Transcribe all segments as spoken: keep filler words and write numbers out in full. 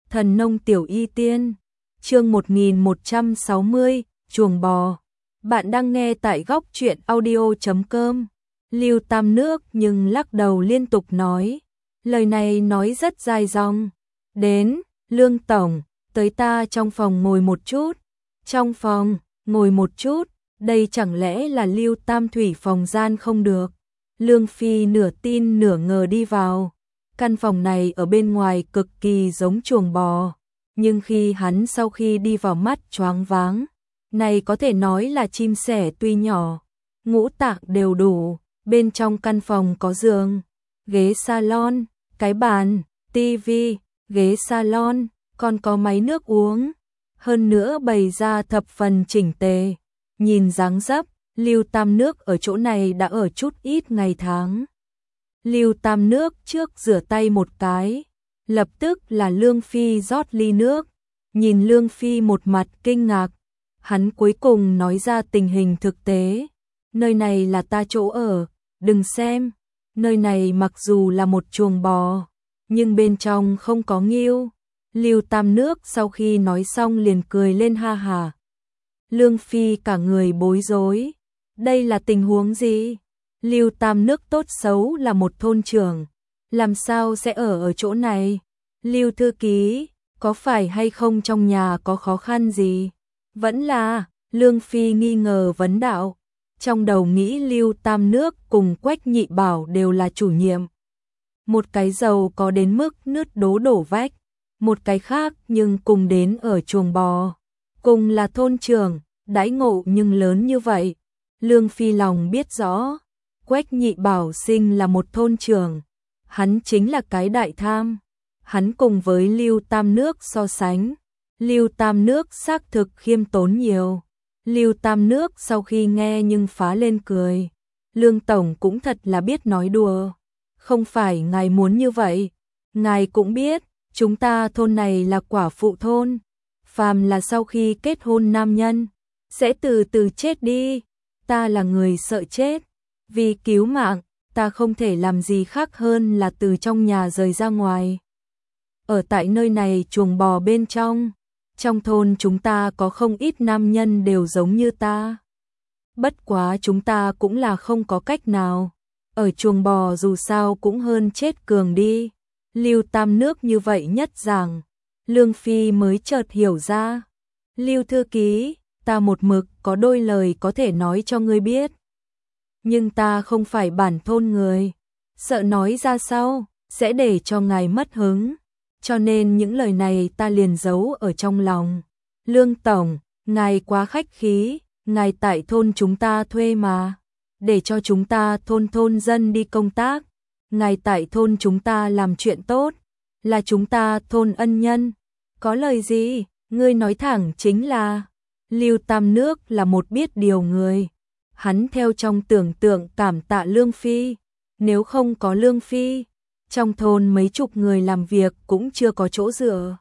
Thần nông tiểu y tiên, chương một nghìn một trăm sáu mươi, chuồng bò. Bạn đang nghe tại góc truyện audio chấm com. Lưu Tam Nước nhưng lắc đầu liên tục nói, lời này nói rất dài dòng. Đến, Lương Tổng, tới ta trong phòng ngồi một chút. Trong phòng, ngồi một chút, đây chẳng lẽ là Lưu Tam Thủy phòng gian không được. Lương Phi nửa tin nửa ngờ đi vào. Căn phòng này ở bên ngoài cực kỳ giống chuồng bò, nhưng khi hắn sau khi đi vào mắt choáng váng, này có thể nói là chim sẻ tuy nhỏ, ngũ tạng đều đủ, bên trong căn phòng có giường, ghế salon, cái bàn, tivi, ghế salon, còn có máy nước uống, hơn nữa bày ra thập phần chỉnh tề, nhìn dáng dấp, Lưu Tam Nước ở chỗ này đã ở chút ít ngày tháng. Lưu Tam Nước trước rửa tay một cái, lập tức là Lương Phi rót ly nước, nhìn Lương Phi một mặt kinh ngạc, hắn cuối cùng nói ra tình hình thực tế, nơi này là ta chỗ ở, đừng xem, nơi này mặc dù là một chuồng bò, nhưng bên trong không có nghêu. Lưu Tam Nước sau khi nói xong liền cười lên ha hà. Lương Phi cả người bối rối, đây là tình huống gì? Lưu Tam Nước tốt xấu là một thôn trưởng, làm sao sẽ ở ở chỗ này? Lưu thư ký, có phải hay không trong nhà có khó khăn gì? Vẫn là, Lương Phi nghi ngờ vấn đạo, trong đầu nghĩ Lưu Tam Nước cùng Quách Nhị Bảo đều là chủ nhiệm. Một cái giàu có đến mức nứt đố đổ vách, một cái khác nhưng cùng đến ở chuồng bò, cùng là thôn trưởng, đãi ngộ nhưng lớn như vậy. Lương Phi lòng biết rõ. Quách Nhị Bảo sinh là một thôn trưởng, hắn chính là cái đại tham, hắn cùng với Lưu Tam Nước so sánh, Lưu Tam Nước xác thực khiêm tốn nhiều. Lưu Tam Nước sau khi nghe nhưng phá lên cười, Lương Tổng cũng thật là biết nói đùa, không phải ngài muốn như vậy, ngài cũng biết, chúng ta thôn này là quả phụ thôn, phàm là sau khi kết hôn nam nhân, sẽ từ từ chết đi, ta là người sợ chết. Vì cứu mạng, ta không thể làm gì khác hơn là từ trong nhà rời ra ngoài. Ở tại nơi này chuồng bò bên trong, trong thôn chúng ta có không ít nam nhân đều giống như ta. Bất quá chúng ta cũng là không có cách nào, ở chuồng bò dù sao cũng hơn chết cường đi. Lưu Tam Nước như vậy nhất rằng, Lương Phi mới chợt hiểu ra. Lưu thư ký, ta một mực có đôi lời có thể nói cho ngươi biết. Nhưng ta không phải bản thôn người, sợ nói ra sau, sẽ để cho ngài mất hứng, cho nên những lời này ta liền giấu ở trong lòng. Lương Tổng, ngài quá khách khí, ngài tại thôn chúng ta thuê mà, để cho chúng ta thôn thôn dân đi công tác, ngài tại thôn chúng ta làm chuyện tốt, là chúng ta thôn ân nhân, có lời gì, ngươi nói thẳng chính là. Lưu Tam Nước là một biết điều người. Hắn theo trong tưởng tượng cảm tạ Lương Phi, nếu không có Lương Phi, trong thôn mấy chục người làm việc cũng chưa có chỗ dựa.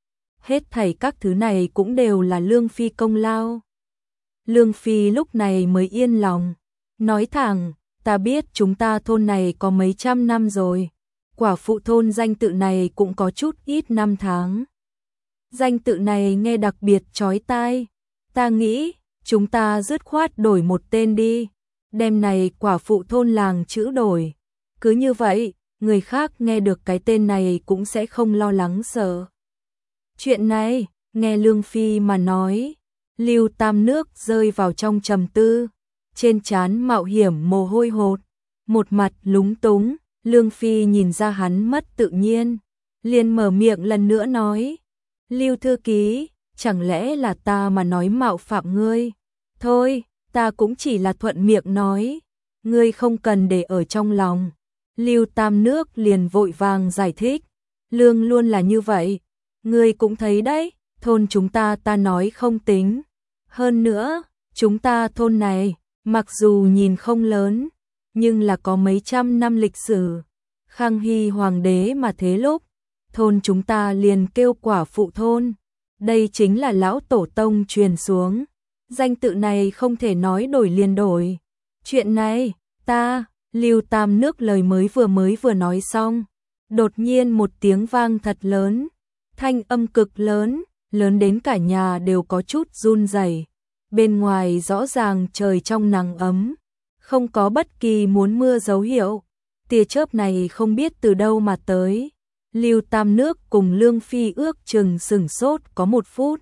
Hết thảy các thứ này cũng đều là Lương Phi công lao. Lương Phi lúc này mới yên lòng, nói thẳng, ta biết chúng ta thôn này có mấy trăm năm rồi, quả phụ thôn danh tự này cũng có chút ít năm tháng. Danh tự này nghe đặc biệt chói tai, ta nghĩ chúng ta dứt khoát đổi một tên đi, đem này quả phụ thôn làng chữ đổi. Cứ như vậy, người khác nghe được cái tên này cũng sẽ không lo lắng sợ. Chuyện này, nghe Lương Phi mà nói, Lưu Tam Nước rơi vào trong trầm tư, trên trán mạo hiểm mồ hôi hột, một mặt lúng túng, Lương Phi nhìn ra hắn mất tự nhiên, liền mở miệng lần nữa nói, Lưu thư ký, chẳng lẽ là ta mà nói mạo phạm ngươi? Thôi, ta cũng chỉ là thuận miệng nói, ngươi không cần để ở trong lòng. Lưu Tam Nước liền vội vàng giải thích, Lương luôn là như vậy, ngươi cũng thấy đấy, thôn chúng ta ta nói không tính. Hơn nữa, chúng ta thôn này, mặc dù nhìn không lớn, nhưng là có mấy trăm năm lịch sử. Khang Hy hoàng đế mà thế lúc, thôn chúng ta liền kêu quả phụ thôn. Đây chính là lão tổ tông truyền xuống, danh tự này không thể nói đổi liền đổi. Chuyện này, ta, Lưu Tam Nước lời mới vừa mới vừa nói xong, đột nhiên một tiếng vang thật lớn, Thanh âm cực lớn, lớn đến cả nhà đều có chút run rẩy. Bên ngoài rõ ràng trời trong nắng ấm, không có bất kỳ muốn mưa dấu hiệu. Tia chớp này không biết từ đâu mà tới. Lưu Tam Nước cùng Lương Phi ước chừng sửng sốt có một phút.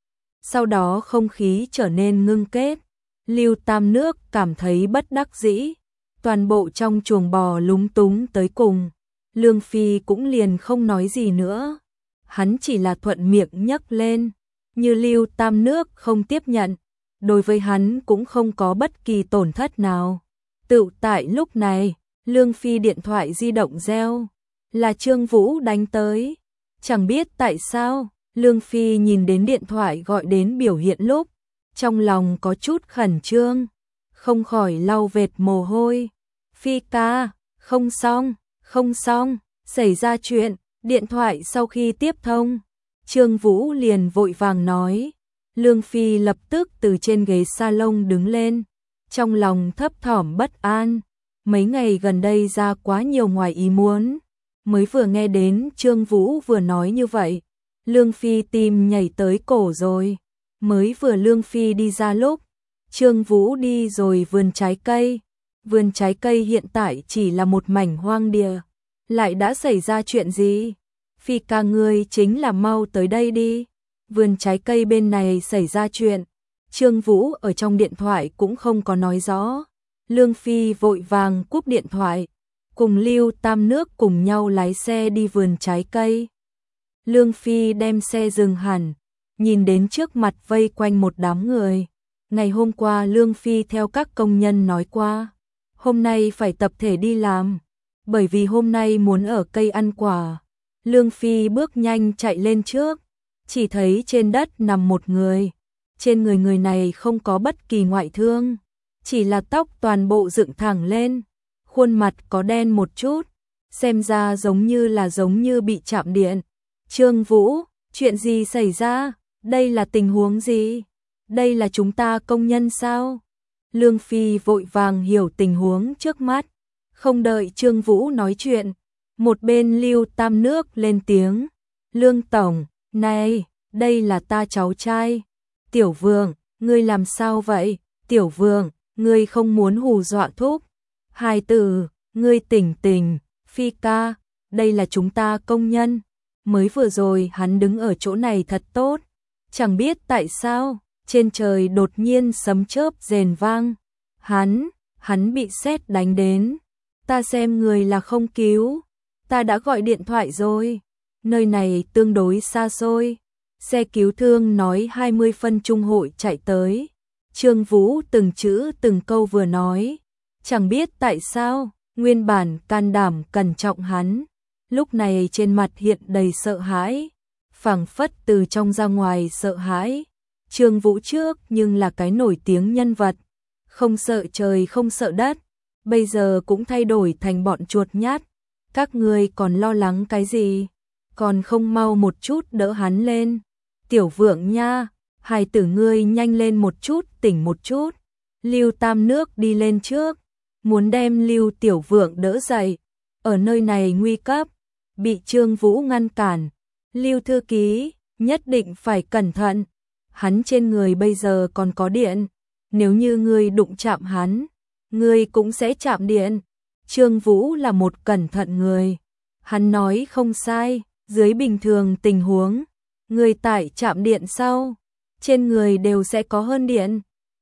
Sau đó không khí trở nên ngưng kết. Lưu Tam Nước cảm thấy bất đắc dĩ. Toàn bộ trong chuồng bò lúng túng tới cùng. Lương Phi cũng liền không nói gì nữa. Hắn chỉ là thuận miệng nhấc lên. Như Lưu Tam Nước không tiếp nhận, đối với hắn cũng không có bất kỳ tổn thất nào. Tựu tại lúc này, Lương Phi điện thoại di động reo. Là Trương Vũ đánh tới. Chẳng biết tại sao, Lương Phi nhìn đến điện thoại gọi đến biểu hiện lúc, trong lòng có chút khẩn trương, không khỏi lau vệt mồ hôi. Phi ca, không xong, không xong, xảy ra chuyện. Điện thoại sau khi tiếp thông, Trương Vũ liền vội vàng nói. Lương Phi lập tức từ trên ghế salon đứng lên, trong lòng thấp thỏm bất an. Mấy ngày gần đây ra quá nhiều ngoài ý muốn, mới vừa nghe đến Trương Vũ vừa nói như vậy, Lương Phi tim nhảy tới cổ rồi. Mới vừa Lương Phi đi ra lúc, Trương Vũ đi rồi vườn trái cây. Vườn trái cây hiện tại chỉ là một mảnh hoang địa. Lại đã xảy ra chuyện gì? Phi ca ngươi chính là mau tới đây đi. Vườn trái cây bên này xảy ra chuyện. Trương Vũ ở trong điện thoại cũng không có nói rõ. Lương Phi vội vàng cúp điện thoại, cùng Lưu Tam Nước cùng nhau lái xe đi vườn trái cây. Lương Phi đem xe dừng hẳn, nhìn đến trước mặt vây quanh một đám người. Ngày hôm qua Lương Phi theo các công nhân nói qua, hôm nay phải tập thể đi làm, bởi vì hôm nay muốn ở cây ăn quả. Lương Phi bước nhanh chạy lên trước, chỉ thấy trên đất nằm một người. Trên người người này không có bất kỳ ngoại thương, chỉ là tóc toàn bộ dựng thẳng lên, khuôn mặt có đen một chút, xem ra giống như là giống như bị chạm điện. Trương Vũ, chuyện gì xảy ra? Đây là tình huống gì? Đây là chúng ta công nhân sao? Lương Phi vội vàng hiểu tình huống trước mắt, không đợi Trương Vũ nói chuyện, một bên Lưu Tam Nước lên tiếng. Lương Tổng, này, đây là ta cháu trai. Tiểu Vượng, ngươi làm sao vậy? Tiểu Vượng, ngươi không muốn hù dọa thúc. Hai từ, ngươi tỉnh tỉnh. Phi ca, đây là chúng ta công nhân. Mới vừa rồi hắn đứng ở chỗ này thật tốt. Chẳng biết tại sao, trên trời đột nhiên sấm chớp rền vang. Hắn, hắn bị sét đánh đến. Ta xem người là không cứu. Ta đã gọi điện thoại rồi. Nơi này tương đối xa xôi. Xe cứu thương nói hai mươi phân trung hội chạy tới. Trương Vũ từng chữ từng câu vừa nói. Chẳng biết tại sao, nguyên bản can đảm cẩn trọng hắn, lúc này trên mặt hiện đầy sợ hãi, phảng phất từ trong ra ngoài sợ hãi. Trương Vũ trước nhưng là cái nổi tiếng nhân vật, không sợ trời không sợ đất, bây giờ cũng thay đổi thành bọn chuột nhát. Các ngươi còn lo lắng cái gì? Còn không mau một chút đỡ hắn lên. Tiểu Vượng nha, hài tử ngươi nhanh lên một chút, tỉnh một chút. Lưu Tam Nước đi lên trước, muốn đem Lưu Tiểu Vượng đỡ dậy. Ở nơi này nguy cấp, bị Trương Vũ ngăn cản. Lưu thư ký, nhất định phải cẩn thận. Hắn trên người bây giờ còn có điện, nếu như ngươi đụng chạm hắn, ngươi cũng sẽ chạm điện. Trương Vũ là một cẩn thận người, hắn nói không sai, dưới bình thường tình huống, người tại chạm điện sau, trên người đều sẽ có hơn điện.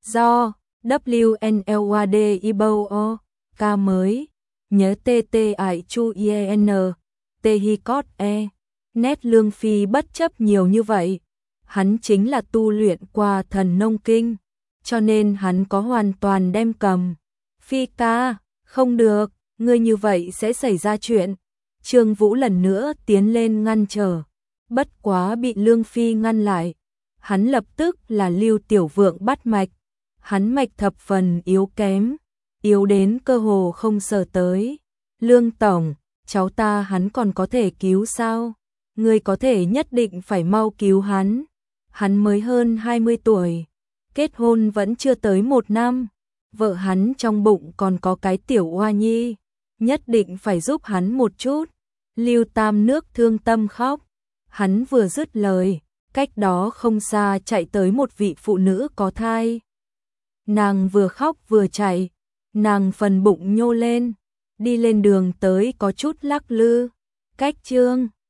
Do W N L W D I B O K mới, nhớ T T I Chu I N T Hi Cot E. Nét Lương Phi bất chấp nhiều như vậy, hắn chính là tu luyện qua thần nông kinh, cho nên hắn có hoàn toàn đem cầm. Phi ca, không được, ngươi như vậy sẽ xảy ra chuyện. Trương Vũ lần nữa tiến lên ngăn trở, bất quá bị Lương Phi ngăn lại. Hắn lập tức là Lưu Tiểu Vượng bắt mạch, hắn mạch thập phần yếu kém, yếu đến cơ hồ không sờ tới. Lương Tổng, cháu ta hắn còn có thể cứu sao? Ngươi có thể nhất định phải mau cứu hắn. Hắn mới hơn hai mươi tuổi, kết hôn vẫn chưa tới một năm, vợ hắn trong bụng còn có cái tiểu oa nhi, nhất định phải giúp hắn một chút. Lưu Tam Nước thương tâm khóc, Hắn vừa dứt lời, cách đó không xa chạy tới một vị phụ nữ có thai. Nàng vừa khóc vừa chạy, nàng phần bụng nhô lên, đi lên đường tới có chút lắc lư. Cách chương